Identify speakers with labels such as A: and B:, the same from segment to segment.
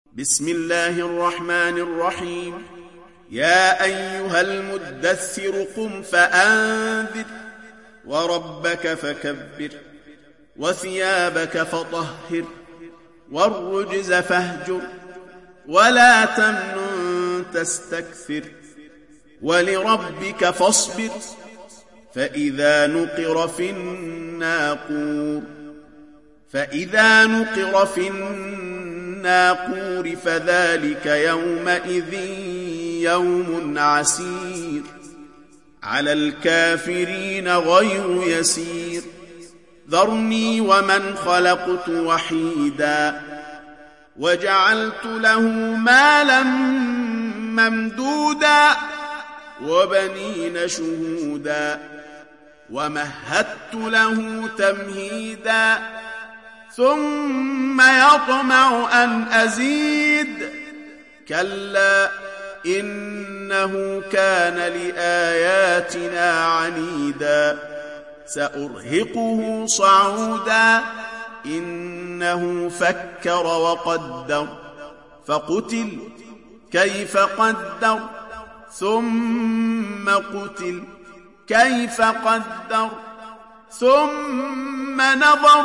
A: بسم الله الرحمن الرحيم. يا أيها المدثر قم فأنذر وربك فكبر وثيابك فطهر والرجز فاهجر ولا تمنن تستكثر ولربك فاصبر فإذا نقر في الناقور فذلك يومئذ يوم عسير على الكافرين غير يسير. ذرني ومن خلقت وحيدا وجعلت له مالا ممدودا وبنين شهودا ومهدت له تمهيدا ثم يطمع أن أزيد كلا إنه كان لآياتنا عنيدا سأرهقه صعودا إنه فكر وقدر فقتل كيف قدر ثم قتل كيف قدر ثم نظر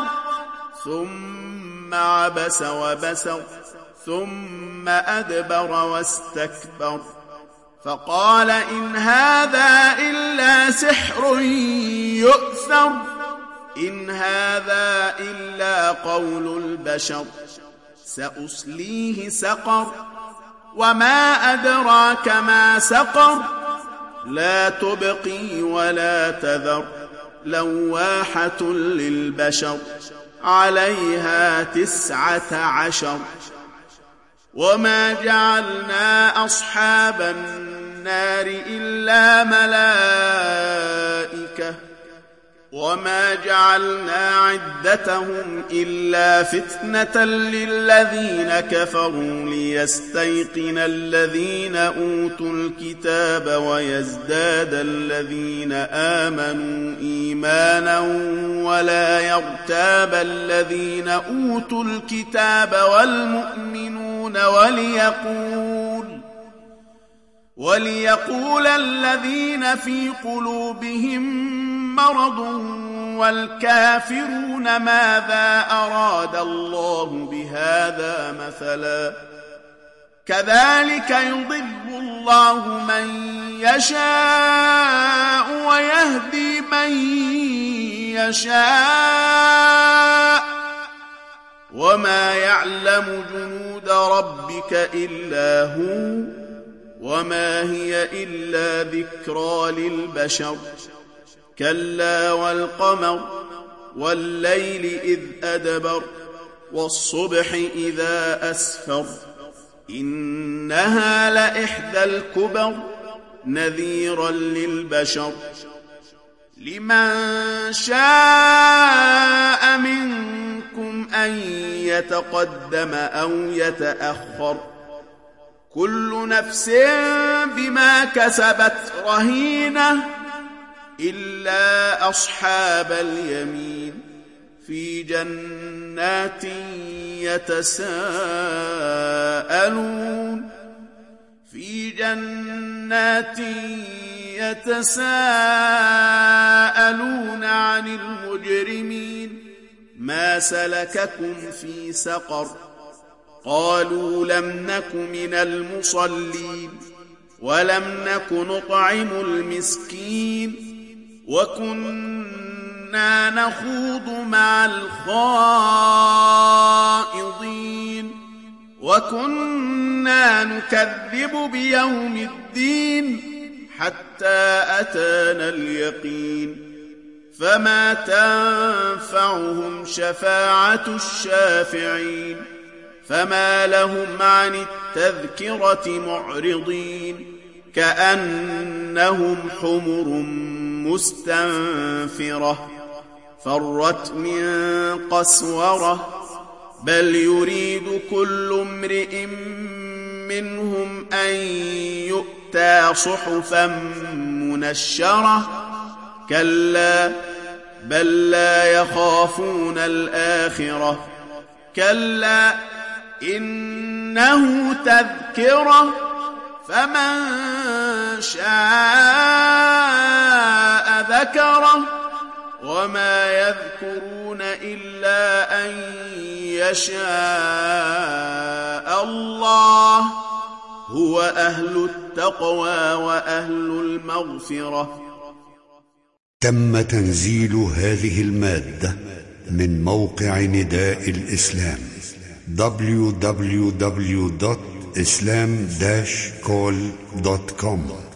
A: ثم عبس وبسر ثم أدبر واستكبر فقال إن هذا إلا سحر يؤثر إن هذا إلا قول البشر سأصليه سقر وما أدراك ما سقر لا تبقي ولا تذر لواحة للبشر عليها 19 وما جعلنا أصحاب النار إلا ملائكة وما جعلنا عدتهم إلا فتنة للذين كفروا ليستيقن الذين أوتوا الكتاب ويزداد الذين آمنوا إيمانا ولا يرتاب الذين أوتوا الكتاب والمؤمنون وليقول الذين في قلوبهم مرض والكافرون ماذا أراد الله بهذا مثلا كذلك يضل الله من يشاء ويهدي من يشاء وما يعلم جنود ربك إلا هو وما هي إلا ذكرى للبشر كلا والقمر والليل إذ أدبر والصبح إذا أسفر إنها لإحدى الكبر نذيرا للبشر لمن شاء منكم أن يتقدم أو يتأخر كل نفس بما كسبت رهينة إلا أصحاب اليمين في جنات يتساءلون عن المجرمين ما سلككم في سقر قالوا لم نك من المصلين ولم نك نطعم المسكين وكنا نخوض مع الخائضين وكنا نكذب بيوم الدين حتى أتانا اليقين فما تنفعهم شفاعة الشافعين فما لهم عن التذكرة معرضين كأنهم حمر مستنفرة فرت من قسورة بل يريد كل امرئ منهم أن يؤتى صحفا منشرة كلا بل لا يخافون الآخرة كلا إن إنه تذكرة فمن شاء ذكره وما يذكرون إلا أن يشاء الله هو أهل التقوى وأهل المغفرة.
B: تم تنزيل هذه المادة من موقع نداء الإسلام www.islam-call.com